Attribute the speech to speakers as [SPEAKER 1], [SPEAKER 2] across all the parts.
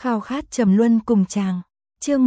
[SPEAKER 1] Khao khát trầm luân cùng chàng. Chương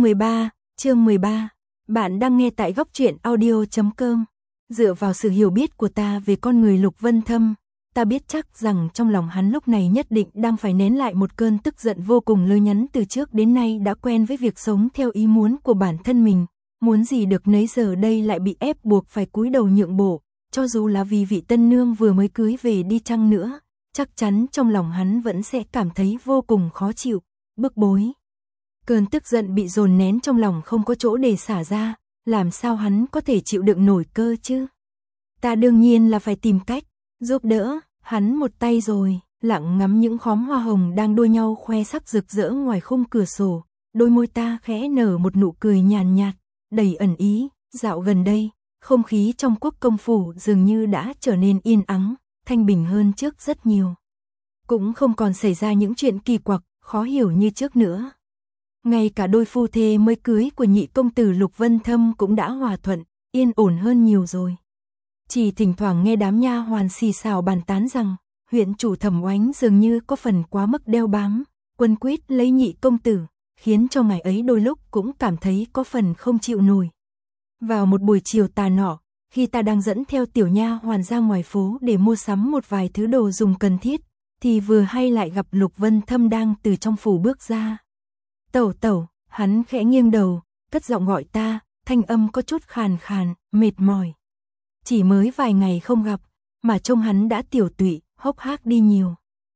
[SPEAKER 1] 13. Bạn đang nghe tại góc truyện audio.com. Dựa vào sự hiểu biết của ta về con người Lục Vân Thâm, ta biết chắc rằng trong lòng hắn lúc này nhất định đang phải nén lại một cơn tức giận vô cùng lơ nhắn từ trước đến nay đã quen với việc sống theo ý muốn của bản thân mình, muốn gì được nấy giờ đây lại bị ép buộc phải cúi đầu nhượng bộ, cho dù là vì vị tân nương vừa mới cưới về đi chăng nữa, chắc chắn trong lòng hắn vẫn sẽ cảm thấy vô cùng khó chịu, bức bối. Cơn tức giận bị dồn nén trong lòng không có chỗ để xả ra, làm sao hắn có thể chịu đựng nổi cơ chứ? Ta đương nhiên là phải tìm cách giúp đỡ hắn một tay rồi, lặng ngắm những khóm hoa hồng đang đua nhau khoe sắc rực rỡ ngoài khung cửa sổ, đôi môi ta khẽ nở một nụ cười nhàn nhạt, đầy ẩn ý. Dạo gần đây, không khí trong Quốc công phủ dường như đã trở nên yên ắng, thanh bình hơn trước rất nhiều. Cũng không còn xảy ra những chuyện kỳ quặc, khó hiểu như trước nữa. Ngay cả đôi phu thê mới cưới của nhị công tử Lục Vân Thâm cũng đã hòa thuận, yên ổn hơn nhiều rồi. Chỉ thỉnh thoảng nghe đám nha hoàn xì xào bàn tán rằng, huyện chủ Thẩm Oánh dường như có phần quá mức đeo bám, quấn quýt lấy nhị công tử, khiến cho ngài ấy đôi lúc cũng cảm thấy có phần không chịu nổi. Vào một buổi chiều tà nọ, khi ta đang dẫn theo tiểu nha hoàn ra ngoài phố để mua sắm một vài thứ đồ dùng cần thiết, thì vừa hay lại gặp Lục Vân Thâm đang từ trong phủ bước ra. Tẩu tẩu, hắn khẽ nghiêng đầu, cất giọng gọi ta, thanh âm có chút khàn khàn, mệt mỏi. Chỉ mới vài ngày không gặp, mà trông hắn đã tiểu tụy, hốc hác đi nhiều.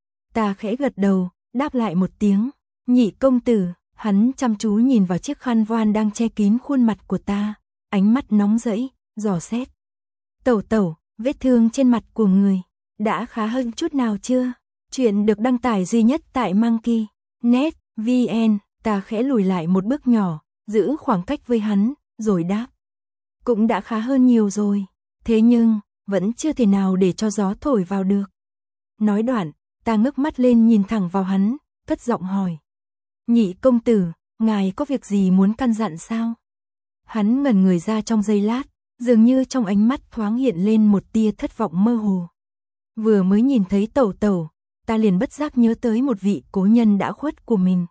[SPEAKER 1] Ta khẽ gật đầu, đáp lại một tiếng, nhị công tử, hắn chăm chú nhìn vào chiếc khăn voan đang che kín khuôn mặt của ta, ánh mắt nóng rẫy, dò xét. Tẩu tẩu, vết thương trên mặt của người, đã khá hơn chút nào chưa? Chuyện được đăng tải duy nhất tại Monkey.net VN. Ta khẽ lùi lại một bước nhỏ, giữ khoảng cách với hắn, rồi đáp. Cũng đã khá hơn nhiều rồi, thế nhưng, vẫn chưa thể nào để cho gió thổi vào được. Nói đoạn, ta ngước mắt lên nhìn thẳng vào hắn, cất giọng hỏi. Nhị công tử, ngài có việc gì muốn căn dặn sao? Hắn ngẩn người ra trong giây lát, dường như trong ánh mắt thoáng hiện lên một tia thất vọng mơ hồ. Vừa mới nhìn thấy tẩu tẩu, ta liền bất giác nhớ tới một vị cố nhân đã khuất của mình.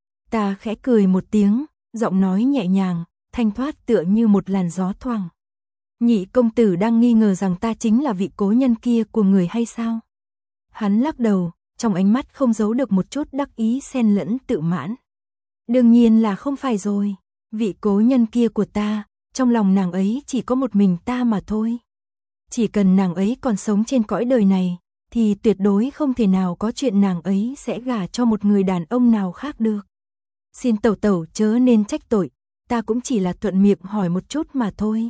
[SPEAKER 1] Ta khẽ cười một tiếng, giọng nói nhẹ nhàng, thanh thoát tựa như một làn gió thoảng. Nhị công tử đang nghi ngờ rằng ta chính là vị cố nhân kia của người hay sao? Hắn lắc đầu, trong ánh mắt không giấu được một chút đắc ý xen lẫn tự mãn. Đương nhiên là không phải rồi, vị cố nhân kia của ta, trong lòng nàng ấy chỉ có một mình ta mà thôi. Chỉ cần nàng ấy còn sống trên cõi đời này, thì tuyệt đối không thể nào có chuyện nàng ấy sẽ gả cho một người đàn ông nào khác được. Xin tẩu tẩu chớ nên trách tội, ta cũng chỉ là thuận miệng hỏi một chút mà thôi.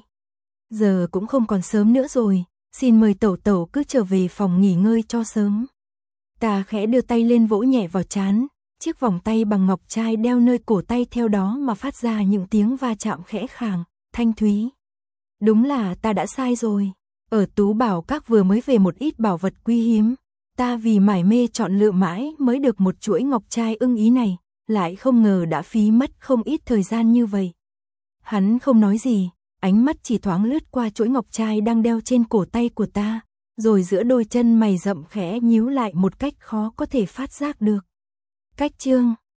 [SPEAKER 1] Giờ cũng không còn sớm nữa rồi, xin mời tẩu tẩu cứ trở về phòng nghỉ ngơi cho sớm. Ta khẽ đưa tay lên vỗ nhẹ vào trán, chiếc vòng tay bằng ngọc trai đeo nơi cổ tay theo đó mà phát ra những tiếng va chạm khẽ khàng, thanh thúy. Đúng là ta đã sai rồi, ở Tú Bảo Các vừa mới về một ít bảo vật quý hiếm, ta vì mải mê chọn lựa mãi mới được một chuỗi ngọc trai ưng ý này. Lại không ngờ đã phí mất không ít thời gian như vậy. Hắn không nói gì, ánh mắt chỉ thoáng lướt qua chuỗi ngọc trai đang đeo trên cổ tay của ta, rồi giữa đôi chân mày rậm khẽ nhíu lại một cách khó có thể phát giác được. Cách chương